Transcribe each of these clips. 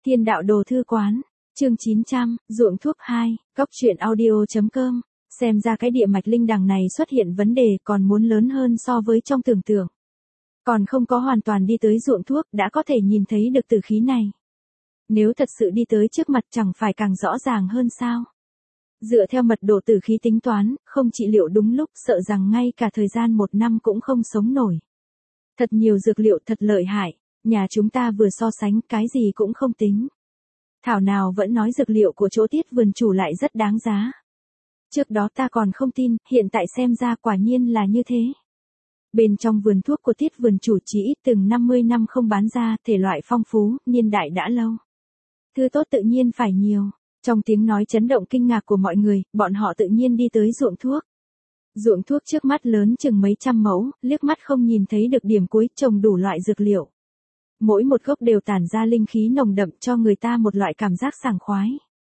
Thiên đạo đồ thư quán, chương 900, ruộng thuốc 2, cóc truyện audio.com, xem ra cái địa mạch linh đằng này xuất hiện vấn đề còn muốn lớn hơn so với trong tưởng tượng. Còn không có hoàn toàn đi tới ruộng thuốc đã có thể nhìn thấy được tử khí này. Nếu thật sự đi tới trước mặt chẳng phải càng rõ ràng hơn sao? Dựa theo mật độ tử khí tính toán, không trị liệu đúng lúc sợ rằng ngay cả thời gian 1 năm cũng không sống nổi. Thật nhiều dược liệu thật lợi hại, nhà chúng ta vừa so sánh cái gì cũng không tính. Thảo nào vẫn nói dược liệu của chỗ Tiết vườn chủ lại rất đáng giá. Trước đó ta còn không tin, hiện tại xem ra quả nhiên là như thế. Bên trong vườn thuốc của Tiết vườn chủ chỉ ít từng 50 năm không bán ra, thể loại phong phú, niên đại đã lâu. Thứ tốt tự nhiên phải nhiều. Trong tiếng nói chấn động kinh ngạc của mọi người, bọn họ tự nhiên đi tới ruộng thuốc. Ruộng thuốc trước mắt lớn chừng mấy trăm mẫu, liếc mắt không nhìn thấy được điểm cuối, trồng đủ loại dược liệu. Mỗi một gốc đều tản ra linh khí nồng đậm cho người ta một loại cảm giác sảng khoái.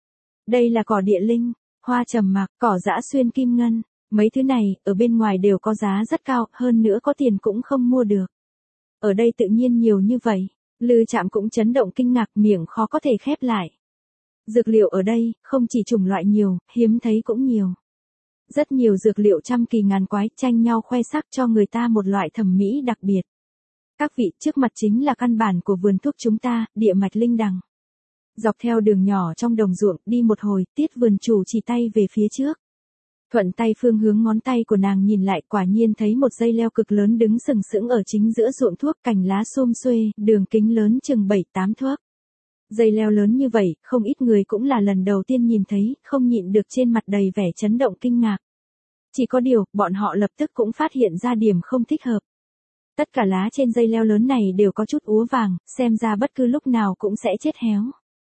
Đây là cỏ địa linh, hoa trầm mặc, cỏ dã xuyên kim ngân. Mấy thứ này, ở bên ngoài đều có giá rất cao, hơn nữa có tiền cũng không mua được. Ở đây tự nhiên nhiều như vậy, Lư Trạm cũng chấn động kinh ngạc, miệng khó có thể khép lại. Dược liệu ở đây, không chỉ chủng loại nhiều, hiếm thấy cũng nhiều. Rất nhiều dược liệu trăm kỳ ngàn quái tranh nhau khoe sắc cho người ta một loại thẩm mỹ đặc biệt. Các vị, trước mặt chính là căn bản của vườn thuốc chúng ta, địa mạch linh đằng. Dọc theo đường nhỏ trong đồng ruộng, đi một hồi, Tiết vườn chủ chỉ tay về phía trước. Thuận tay phương hướng ngón tay của nàng nhìn lại, quả nhiên thấy một dây leo cực lớn đứng sừng sững ở chính giữa ruộng thuốc, cành lá xum xuê, đường kính lớn chừng 7-8 thước. Dây leo lớn như vậy, không ít người cũng là lần đầu tiên nhìn thấy, không nhịn được trên mặt đầy vẻ chấn động kinh ngạc. Chỉ có điều, bọn họ lập tức cũng phát hiện ra điểm không thích hợp. Tất cả lá trên dây leo lớn này đều có chút úa vàng, xem ra bất cứ lúc nào cũng sẽ chết héo.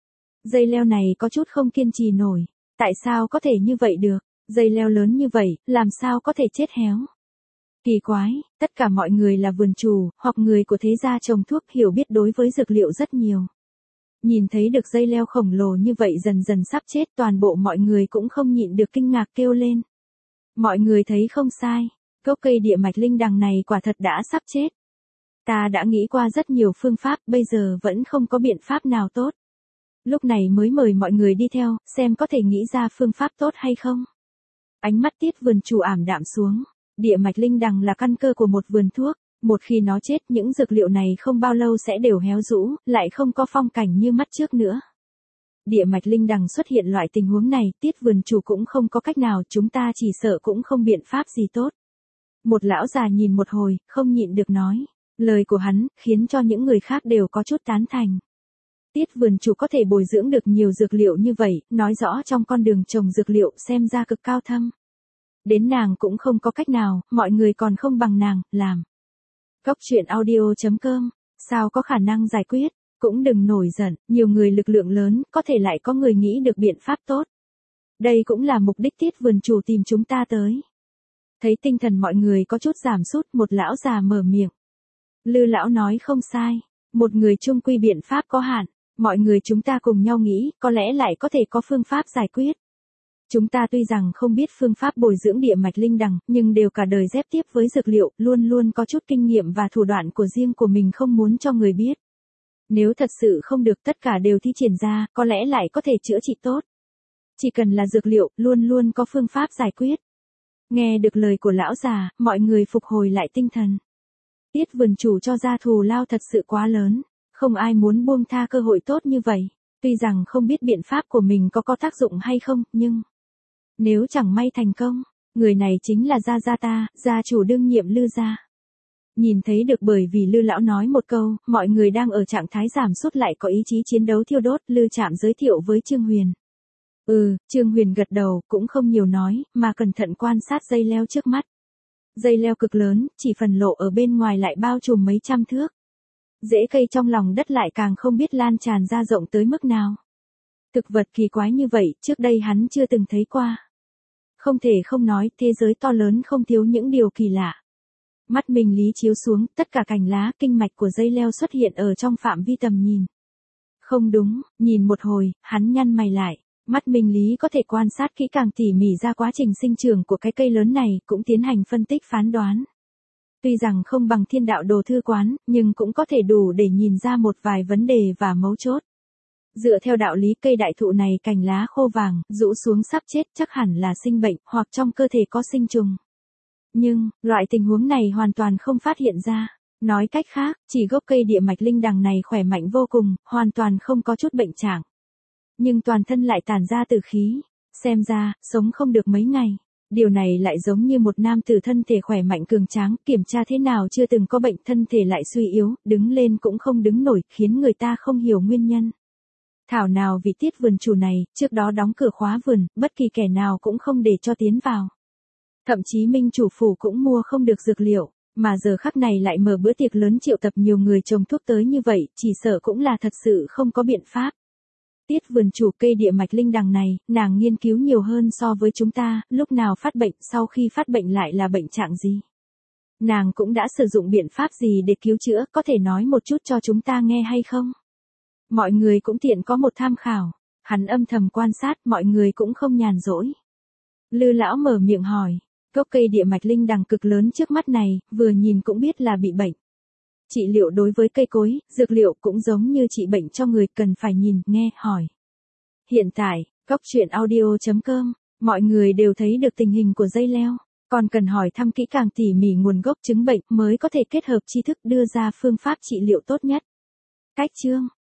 Dây leo này có chút không kiên trì nổi. Tại sao có thể như vậy được? Dây leo lớn như vậy, làm sao có thể chết héo? Kỳ quái, tất cả mọi người là vườn chủ, hoặc người của thế gia trồng thuốc hiểu biết đối với dược liệu rất nhiều. Nhìn thấy được dây leo khổng lồ như vậy dần dần sắp chết, toàn bộ mọi người cũng không nhịn được kinh ngạc kêu lên. Mọi người thấy không sai, gốc cây địa mạch linh đằng này quả thật đã sắp chết. Ta đã nghĩ qua rất nhiều phương pháp, bây giờ vẫn không có biện pháp nào tốt. Lúc này mới mời mọi người đi theo, xem có thể nghĩ ra phương pháp tốt hay không. Ánh mắt Tiết vườn chủ ảm đạm xuống. Địa mạch linh đằng là căn cơ của một vườn thuốc. Một khi nó chết, những dược liệu này không bao lâu sẽ đều héo rũ, lại không có phong cảnh như mắt trước nữa. Địa mạch linh đằng xuất hiện loại tình huống này, Tiết vườn chủ cũng không có cách nào, chúng ta chỉ sợ cũng không biện pháp gì tốt. Một lão già nhìn một hồi, không nhịn được nói. Lời của hắn, khiến cho những người khác đều có chút tán thành. Tiết vườn chủ có thể bồi dưỡng được nhiều dược liệu như vậy, nói rõ trong con đường trồng dược liệu xem ra cực cao thâm. Đến nàng cũng không có cách nào, mọi người còn không bằng nàng, làm. Cóc truyện audio.com, sao có khả năng giải quyết, cũng đừng nổi giận, nhiều người lực lượng lớn, có thể lại có người nghĩ được biện pháp tốt. Đây cũng là mục đích Tiết vườn chủ tìm chúng ta tới. Thấy tinh thần mọi người có chút giảm sút, một lão già mở miệng. Lư lão nói không sai, một người chung quy biện pháp có hạn, mọi người chúng ta cùng nhau nghĩ, có lẽ lại có thể có phương pháp giải quyết. Chúng ta tuy rằng không biết phương pháp bồi dưỡng địa mạch linh đằng, nhưng đều cả đời dép tiếp với dược liệu, luôn luôn có chút kinh nghiệm và thủ đoạn của riêng của mình không muốn cho người biết. Nếu thật sự không được tất cả đều thi triển ra, có lẽ lại có thể chữa trị tốt. Chỉ cần là dược liệu, luôn luôn có phương pháp giải quyết. Nghe được lời của lão già, mọi người phục hồi lại tinh thần. Tiết vườn chủ cho ra thù lao thật sự quá lớn, không ai muốn buông tha cơ hội tốt như vậy. Tuy rằng không biết biện pháp của mình có tác dụng hay không, nhưng nếu chẳng may thành công, người này chính là gia ta, gia chủ đương nhiệm Lư gia. Nhìn thấy được bởi vì Lư lão nói một câu, mọi người đang ở trạng thái giảm sút lại có ý chí chiến đấu thiêu đốt, Lư Trạm giới thiệu với Trương Huyền. Trương Huyền gật đầu, cũng không nhiều nói, mà cẩn thận quan sát dây leo trước mắt. Dây leo cực lớn, chỉ phần lộ ở bên ngoài lại bao trùm mấy trăm thước. Rễ cây trong lòng đất lại càng không biết lan tràn ra rộng tới mức nào. Thực vật kỳ quái như vậy, trước đây hắn chưa từng thấy qua. Không thể không nói, thế giới to lớn không thiếu những điều kỳ lạ. Mắt mình lý chiếu xuống, tất cả cành lá, kinh mạch của dây leo xuất hiện ở trong phạm vi tầm nhìn. Không đúng, nhìn một hồi, hắn nhăn mày lại. Mắt mình lý có thể quan sát kỹ càng tỉ mỉ ra quá trình sinh trưởng của cái cây lớn này, cũng tiến hành phân tích phán đoán. Tuy rằng không bằng thiên đạo đồ thư quán, nhưng cũng có thể đủ để nhìn ra một vài vấn đề và mấu chốt. Dựa theo đạo lý cây đại thụ này cành lá khô vàng, rũ xuống sắp chết chắc hẳn là sinh bệnh, hoặc trong cơ thể có sinh trùng. Nhưng, loại tình huống này hoàn toàn không phát hiện ra. Nói cách khác, chỉ gốc cây địa mạch linh đằng này khỏe mạnh vô cùng, hoàn toàn không có chút bệnh trạng. Nhưng toàn thân lại tản ra tử khí. Xem ra, sống không được mấy ngày. Điều này lại giống như một nam tử thân thể khỏe mạnh cường tráng, kiểm tra thế nào chưa từng có bệnh, thân thể lại suy yếu, đứng lên cũng không đứng nổi, khiến người ta không hiểu nguyên nhân. Thảo nào vị Tiết vườn chủ này, trước đó đóng cửa khóa vườn, bất kỳ kẻ nào cũng không để cho tiến vào. Thậm chí minh chủ phủ cũng mua không được dược liệu, mà giờ khắc này lại mở bữa tiệc lớn triệu tập nhiều người trồng thuốc tới như vậy, chỉ sợ cũng là thật sự không có biện pháp. Tiết vườn chủ, cây địa mạch linh đằng này, nàng nghiên cứu nhiều hơn so với chúng ta, lúc nào phát bệnh, sau khi phát bệnh lại là bệnh trạng gì. Nàng cũng đã sử dụng biện pháp gì để cứu chữa, có thể nói một chút cho chúng ta nghe hay không? Mọi người cũng tiện có một tham khảo. Hắn âm thầm quan sát, mọi người cũng không nhàn rỗi. Lư lão mở miệng hỏi, gốc cây địa mạch linh đằng cực lớn trước mắt này, vừa nhìn cũng biết là bị bệnh. Trị liệu đối với cây cối, dược liệu cũng giống như trị bệnh cho người, cần phải nhìn, nghe, hỏi. Hiện tại, coctruyện.audio.com, mọi người đều thấy được tình hình của dây leo, còn cần hỏi thăm kỹ càng tỉ mỉ nguồn gốc chứng bệnh mới có thể kết hợp tri thức đưa ra phương pháp trị liệu tốt nhất. Cách chương